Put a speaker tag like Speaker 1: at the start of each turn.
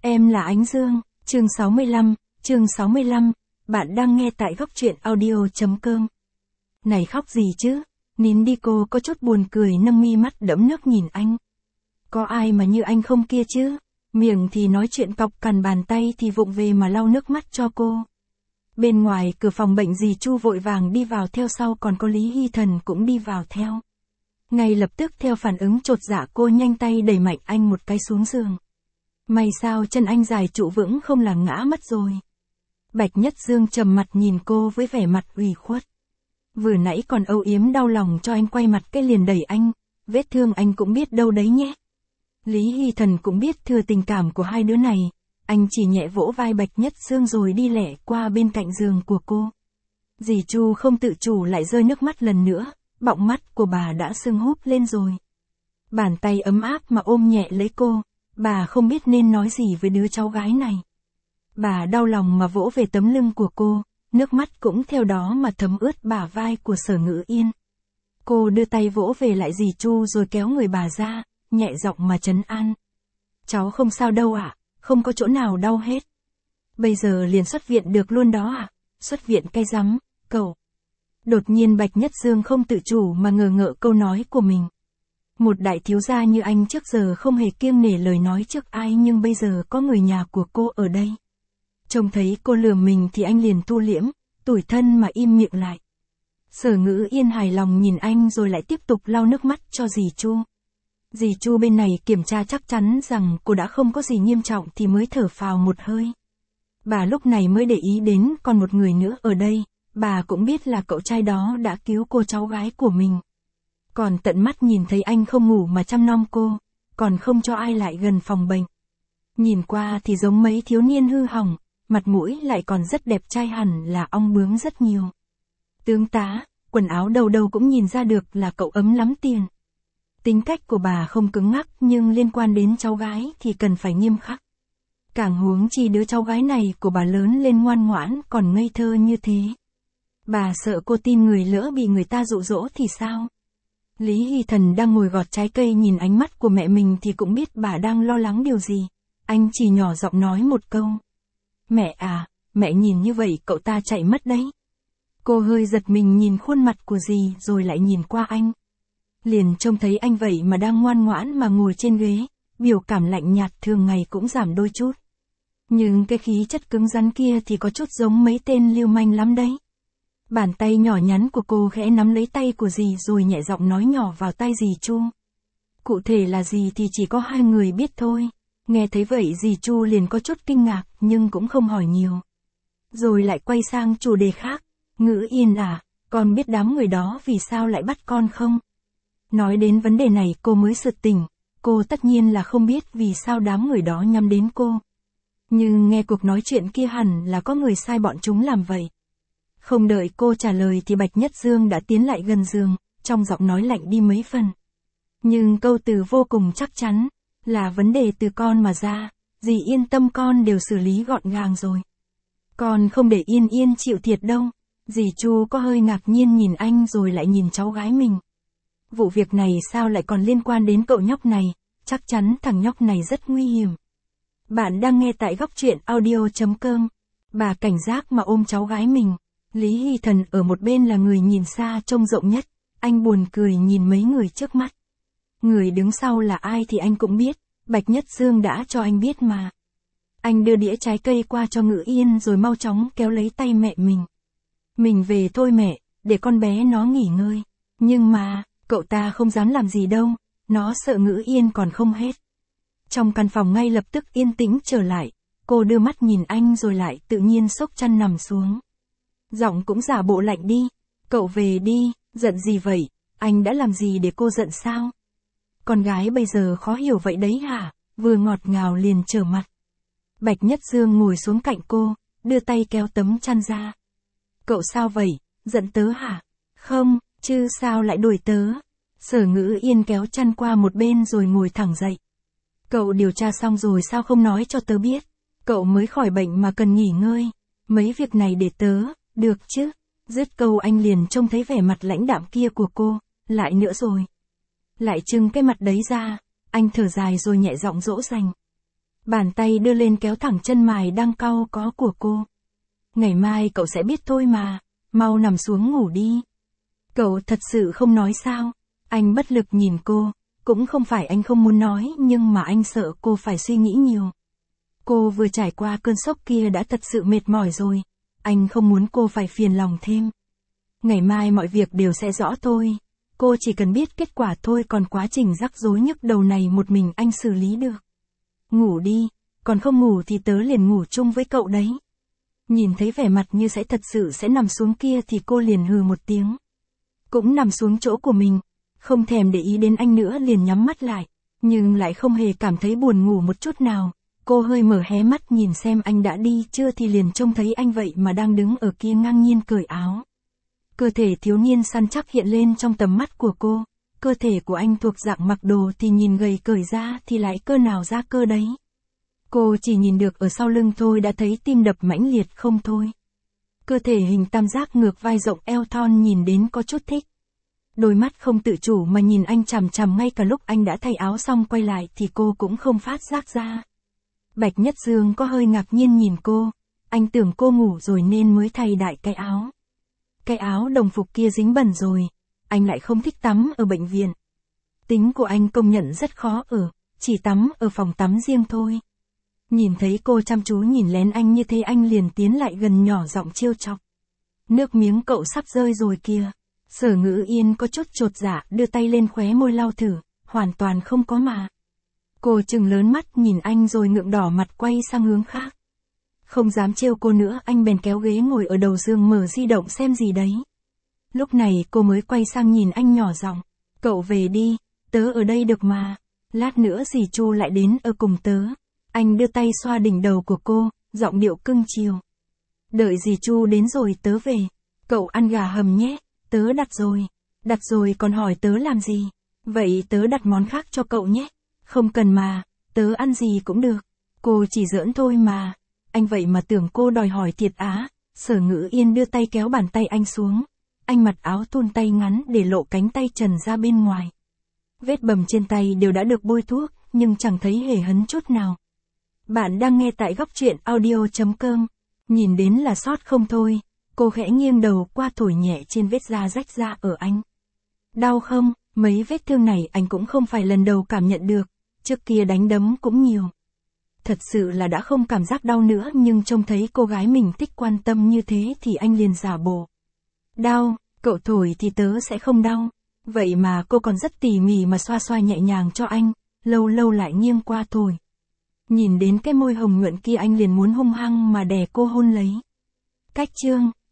Speaker 1: Em là Ánh Dương, chương 65, bạn đang nghe tại góc truyện audio.com. Này khóc gì chứ? Nín đi, cô có chút buồn cười nâng mi mắt đẫm nước nhìn anh. Có ai mà như anh không kia chứ? Miệng thì nói chuyện cọc cằn, bàn tay thì vụng về mà lau nước mắt cho cô. Bên ngoài cửa phòng bệnh dì Chu vội vàng đi vào, theo sau còn có Lý Hy Thần cũng đi vào theo. Ngay lập tức theo phản ứng chột dạ, cô nhanh tay đẩy mạnh anh một cái xuống giường. May sao chân anh dài trụ vững, không là ngã mất rồi. Bạch Nhất Dương trầm mặt nhìn cô với vẻ mặt ủy khuất. Vừa nãy còn âu yếm đau lòng cho anh, quay mặt cái liền đẩy anh, vết thương anh cũng biết đâu đấy nhé. Lý Hy Thần cũng biết thừa tình cảm của hai đứa này, anh chỉ nhẹ vỗ vai Bạch Nhất Dương rồi đi lẹ qua bên cạnh giường của cô. Dì Chu không tự chủ lại rơi nước mắt lần nữa, bọng mắt của bà đã sưng húp lên rồi. Bàn tay ấm áp mà ôm nhẹ lấy cô, bà không biết nên nói gì với đứa cháu gái này. Bà đau lòng mà vỗ về tấm lưng của cô, nước mắt cũng theo đó mà thấm ướt bả vai của Sở Ngữ Yên. Cô đưa tay vỗ về lại dì Chu rồi kéo người bà ra, nhẹ giọng mà trấn an. Cháu không sao đâu ạ, không có chỗ nào đau hết. Bây giờ liền xuất viện được luôn đó ạ. Xuất viện cái rắm, cậu. Đột nhiên Bạch Nhất Dương không tự chủ mà ngờ ngợ câu nói của mình. Một đại thiếu gia như anh trước giờ không hề kiêng nể lời nói trước ai, nhưng bây giờ có người nhà của cô ở đây. Trông thấy cô lườm mình thì anh liền thu liễm, tủi thân mà im miệng lại. Sở Ngữ Yên hài lòng nhìn anh rồi lại tiếp tục lau nước mắt cho dì Chu. Dì Chu bên này kiểm tra chắc chắn rằng cô đã không có gì nghiêm trọng thì mới thở phào một hơi. Bà lúc này mới để ý đến còn một người nữa ở đây, bà cũng biết là cậu trai đó đã cứu cô cháu gái của mình. Còn tận mắt nhìn thấy anh không ngủ mà chăm nom cô, còn không cho ai lại gần phòng bệnh. Nhìn qua thì giống mấy thiếu niên hư hỏng, mặt mũi lại còn rất đẹp trai, hẳn là ong bướm rất nhiều. Tướng tá, quần áo đầu đầu cũng nhìn ra được là cậu ấm lắm tiền. Tính cách của bà không cứng ngắc, nhưng liên quan đến cháu gái thì cần phải nghiêm khắc. Càng huống chi đứa cháu gái này của bà lớn lên ngoan ngoãn còn ngây thơ như thế. Bà sợ cô tin người lỡ bị người ta dụ dỗ thì sao? Lý Hy Thần đang ngồi gọt trái cây nhìn ánh mắt của mẹ mình thì cũng biết bà đang lo lắng điều gì. Anh chỉ nhỏ giọng nói một câu. Mẹ à, mẹ nhìn như vậy cậu ta chạy mất đấy. Cô hơi giật mình nhìn khuôn mặt của dì rồi lại nhìn qua anh. Liền trông thấy anh vậy mà đang ngoan ngoãn mà ngồi trên ghế, biểu cảm lạnh nhạt thường ngày cũng giảm đôi chút. Nhưng cái khí chất cứng rắn kia thì có chút giống mấy tên lưu manh lắm đấy. Bàn tay nhỏ nhắn của cô khẽ nắm lấy tay của dì rồi nhẹ giọng nói nhỏ vào tai dì Chu. Cụ thể là gì thì chỉ có hai người biết thôi. Nghe thấy vậy dì Chu liền có chút kinh ngạc nhưng cũng không hỏi nhiều. Rồi lại quay sang chủ đề khác. Ngữ Yên à, con biết đám người đó vì sao lại bắt con không? Nói đến vấn đề này cô mới sực tỉnh. Cô tất nhiên là không biết vì sao đám người đó nhắm đến cô. Nhưng nghe cuộc nói chuyện kia hẳn là có người sai bọn chúng làm vậy. Không đợi cô trả lời thì Bạch Nhất Dương đã tiến lại gần giường, trong giọng nói lạnh đi mấy phần. Nhưng câu từ vô cùng chắc chắn, là vấn đề từ con mà ra, dì yên tâm con đều xử lý gọn gàng rồi. Con không để Yên Yên chịu thiệt đâu. Dì Chu có hơi ngạc nhiên nhìn anh rồi lại nhìn cháu gái mình. Vụ việc này sao lại còn liên quan đến cậu nhóc này, chắc chắn thằng nhóc này rất nguy hiểm. Bạn đang nghe tại góc truyện audio.com. Bà cảnh giác mà ôm cháu gái mình. Lý Hy Thần ở một bên là người nhìn xa trông rộng nhất, anh buồn cười nhìn mấy người trước mắt. Người đứng sau là ai thì anh cũng biết, Bạch Nhất Dương đã cho anh biết mà. Anh đưa đĩa trái cây qua cho Ngữ Yên rồi mau chóng kéo lấy tay mẹ mình. Mình về thôi mẹ, để con bé nó nghỉ ngơi. Nhưng mà, cậu ta không dám làm gì đâu, nó sợ Ngữ Yên còn không hết. Trong căn phòng ngay lập tức yên tĩnh trở lại, cô đưa mắt nhìn anh rồi lại tự nhiên xốc chăn nằm xuống. Giọng cũng giả bộ lạnh đi. Cậu về đi, giận gì vậy, anh đã làm gì để cô giận sao? Con gái bây giờ khó hiểu vậy đấy hả? Vừa ngọt ngào liền trở mặt. Bạch Nhất Dương ngồi xuống cạnh cô, đưa tay kéo tấm chăn ra. Cậu sao vậy, giận tớ hả? Không, chứ sao lại đuổi tớ? Sở Ngữ Yên kéo chăn qua một bên rồi ngồi thẳng dậy. Cậu điều tra xong rồi sao không nói cho tớ biết? Cậu mới khỏi bệnh mà cần nghỉ ngơi. Mấy việc này để tớ, được chứ? Dứt câu anh liền trông thấy vẻ mặt lãnh đạm kia của cô, lại nữa rồi. Lại trưng cái mặt đấy ra, anh thở dài rồi nhẹ giọng dỗ dành. Bàn tay đưa lên kéo thẳng chân mày đang cau có của cô. Ngày mai cậu sẽ biết thôi mà, mau nằm xuống ngủ đi. Cậu thật sự không nói sao? Anh bất lực nhìn cô, cũng không phải anh không muốn nói nhưng mà anh sợ cô phải suy nghĩ nhiều. Cô vừa trải qua cơn sốc kia đã thật sự mệt mỏi rồi, anh không muốn cô phải phiền lòng thêm. Ngày mai mọi việc đều sẽ rõ thôi, cô chỉ cần biết kết quả thôi, còn quá trình rắc rối nhức đầu này một mình anh xử lý được. Ngủ đi, còn không ngủ thì tớ liền ngủ chung với cậu đấy. Nhìn thấy vẻ mặt như sẽ thật sự sẽ nằm xuống kia thì cô liền hừ một tiếng. Cũng nằm xuống chỗ của mình, không thèm để ý đến anh nữa, liền nhắm mắt lại, nhưng lại không hề cảm thấy buồn ngủ một chút nào. Cô hơi mở hé mắt nhìn xem anh đã đi chưa thì liền trông thấy anh vậy mà đang đứng ở kia ngang nhiên cởi áo. Cơ thể thiếu niên săn chắc hiện lên trong tầm mắt của cô, cơ thể của anh thuộc dạng mặc đồ thì nhìn gầy, cởi ra thì lại cơ nào ra cơ đấy. Cô chỉ nhìn được ở sau lưng thôi đã thấy tim đập mãnh liệt không thôi. Cơ thể hình tam giác ngược vai rộng eo thon nhìn đến có chút thích. Đôi mắt không tự chủ mà nhìn anh chằm chằm, ngay cả lúc anh đã thay áo xong quay lại thì cô cũng không phát giác ra. Bạch Nhất Dương có hơi ngạc nhiên nhìn cô, anh tưởng cô ngủ rồi nên mới thay đại cái áo. Cái áo đồng phục kia dính bẩn rồi, anh lại không thích tắm ở bệnh viện. Tính của anh công nhận rất khó ở, chỉ tắm ở phòng tắm riêng thôi. Nhìn thấy cô chăm chú nhìn lén anh như thế anh liền tiến lại gần nhỏ giọng trêu chọc. Nước miếng cậu sắp rơi rồi kìa. Sở Ngữ Yên có chút chột dạ đưa tay lên khóe môi lau thử, hoàn toàn không có mà. Cô trừng lớn mắt nhìn anh rồi ngượng đỏ mặt quay sang hướng khác. Không dám trêu cô nữa, anh bèn kéo ghế ngồi ở đầu giường mở di động xem gì đấy. Lúc này cô mới quay sang nhìn anh nhỏ giọng, cậu về đi, tớ ở đây được mà, lát nữa dì Chu lại đến ở cùng tớ. Anh đưa tay xoa đỉnh đầu của cô, giọng điệu cưng chiều. Đợi dì Chu đến rồi tớ về, cậu ăn gà hầm nhé, tớ đặt rồi còn hỏi tớ làm gì, vậy tớ đặt món khác cho cậu nhé. Không cần mà, tớ ăn gì cũng được, cô chỉ giỡn thôi mà. Anh vậy mà tưởng cô đòi hỏi thiệt á. Sở Ngữ Yên đưa tay kéo bàn tay anh xuống. Anh mặc áo thun tay ngắn để lộ cánh tay trần ra bên ngoài. Vết bầm trên tay đều đã được bôi thuốc, nhưng chẳng thấy hề hấn chút nào. Bạn đang nghe tại góc truyện audio.com. Nhìn đến là sót không thôi. Cô khẽ nghiêng đầu qua thổi nhẹ trên vết da rách ra ở anh. Đau không? Mấy vết thương này anh cũng không phải lần đầu cảm nhận được. Trước kia đánh đấm cũng nhiều. Thật sự là đã không cảm giác đau nữa, nhưng trông thấy cô gái mình thích quan tâm như thế thì anh liền giả bộ. Đau, cậu thổi thì tớ sẽ không đau. Vậy mà cô còn rất tỉ mỉ mà xoa xoa nhẹ nhàng cho anh, lâu lâu lại nghiêng qua thổi. Nhìn đến cái môi hồng nhuận kia anh liền muốn hung hăng mà đè cô hôn lấy. Cách chương